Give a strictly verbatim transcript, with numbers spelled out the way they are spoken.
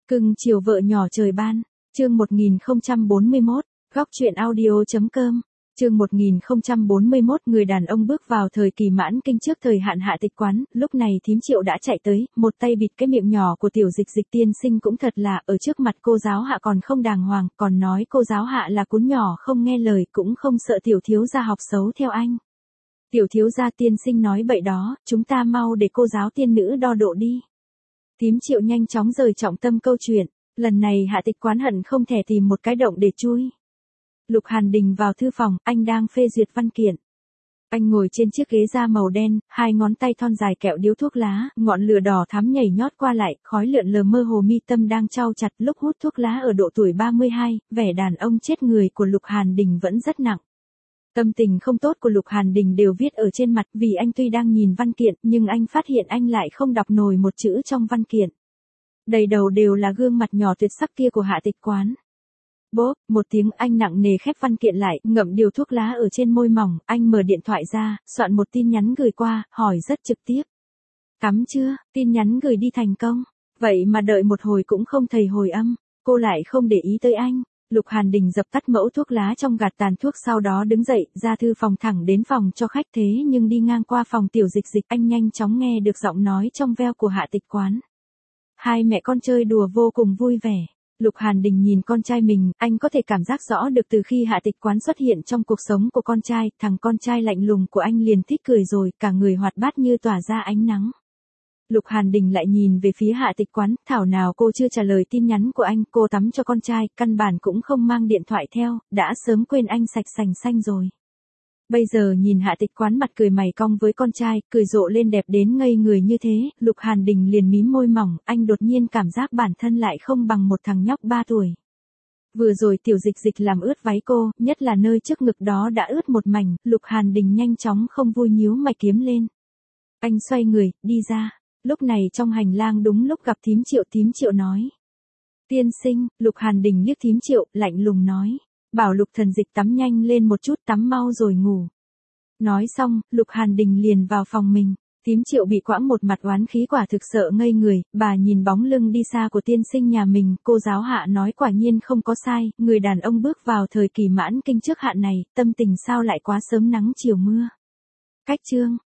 Cưng chiều vợ nhỏ trời ban, chương một nghìn không trăm bốn mươi mốt, góc truyện audio.com, chương một nghìn không trăm bốn mươi mốt người đàn ông bước vào thời kỳ mãn kinh trước thời hạn hạ tịch quán, lúc này thím Triệu đã chạy tới, một tay bịt cái miệng nhỏ của tiểu dịch dịch tiên sinh cũng thật là, ở trước mặt cô giáo hạ còn không đàng hoàng, còn nói cô giáo hạ là cún nhỏ không nghe lời cũng không sợ tiểu thiếu gia học xấu theo anh. Tiểu thiếu gia tiên sinh nói bậy đó, chúng ta mau để cô giáo tiên nữ đo độ đi. Thím Triệu nhanh chóng rời trọng tâm câu chuyện, lần này hạ tịch quán hận không thể tìm một cái động để chui. Lục Hàn Đình vào thư phòng, anh đang phê duyệt văn kiện. Anh ngồi trên chiếc ghế da màu đen, hai ngón tay thon dài kẹo điếu thuốc lá, ngọn lửa đỏ thắm nhảy nhót qua lại, khói lượn lờ mơ hồ mi tâm đang trao chặt lúc hút thuốc lá ở độ tuổi ba mươi hai, vẻ đàn ông chết người của Lục Hàn Đình vẫn rất nặng. Tâm tình không tốt của Lục Hàn Đình đều viết ở trên mặt vì anh tuy đang nhìn văn kiện nhưng anh phát hiện anh lại không đọc nổi một chữ trong văn kiện. Đầy đầu đều là gương mặt nhỏ tuyệt sắc kia của hạ tịch quán. Bốp, một tiếng anh nặng nề khép văn kiện lại, ngậm điều thuốc lá ở trên môi mỏng, anh mở điện thoại ra, soạn một tin nhắn gửi qua, hỏi rất trực tiếp. Tắm chưa, tin nhắn gửi đi thành công, vậy mà đợi một hồi cũng không thấy hồi âm, cô lại không để ý tới anh. Lục Hàn Đình dập tắt mẫu thuốc lá trong gạt tàn thuốc sau đó đứng dậy, ra thư phòng thẳng đến phòng cho khách thế nhưng đi ngang qua phòng tiểu dịch dịch anh nhanh chóng nghe được giọng nói trong veo của hạ tịch quán. Hai mẹ con chơi đùa vô cùng vui vẻ. Lục Hàn Đình nhìn con trai mình, anh có thể cảm giác rõ được từ khi hạ tịch quán xuất hiện trong cuộc sống của con trai, thằng con trai lạnh lùng của anh liền thích cười rồi, cả người hoạt bát như tỏa ra ánh nắng. Lục Hàn Đình lại nhìn về phía hạ tịch quán, thảo nào cô chưa trả lời tin nhắn của anh, cô tắm cho con trai, căn bản cũng không mang điện thoại theo, đã sớm quên anh sạch sành xanh rồi. Bây giờ nhìn hạ tịch quán mặt cười mày cong với con trai, cười rộ lên đẹp đến ngây người như thế, Lục Hàn Đình liền mím môi mỏng, anh đột nhiên cảm giác bản thân lại không bằng một thằng nhóc ba tuổi. Vừa rồi tiểu dịch dịch làm ướt váy cô, nhất là nơi trước ngực đó đã ướt một mảnh, Lục Hàn Đình nhanh chóng không vui nhíu mày kiếm lên. Anh xoay người, đi ra, lúc này trong hành lang đúng lúc gặp thím Triệu, thím Triệu nói. Tiên sinh, Lục Hàn Đình liếc thím Triệu, lạnh lùng nói. Bảo Lục Thần Dịch tắm nhanh lên một chút, tắm mau rồi ngủ. Nói xong, Lục Hàn Đình liền vào phòng mình. Thím Triệu bị quãng một mặt oán khí quả thực sợ ngây người, bà nhìn bóng lưng đi xa của tiên sinh nhà mình, cô giáo hạ nói quả nhiên không có sai, người đàn ông bước vào thời kỳ mãn kinh trước hạn này, tâm tình sao lại quá sớm nắng chiều mưa. Cách chương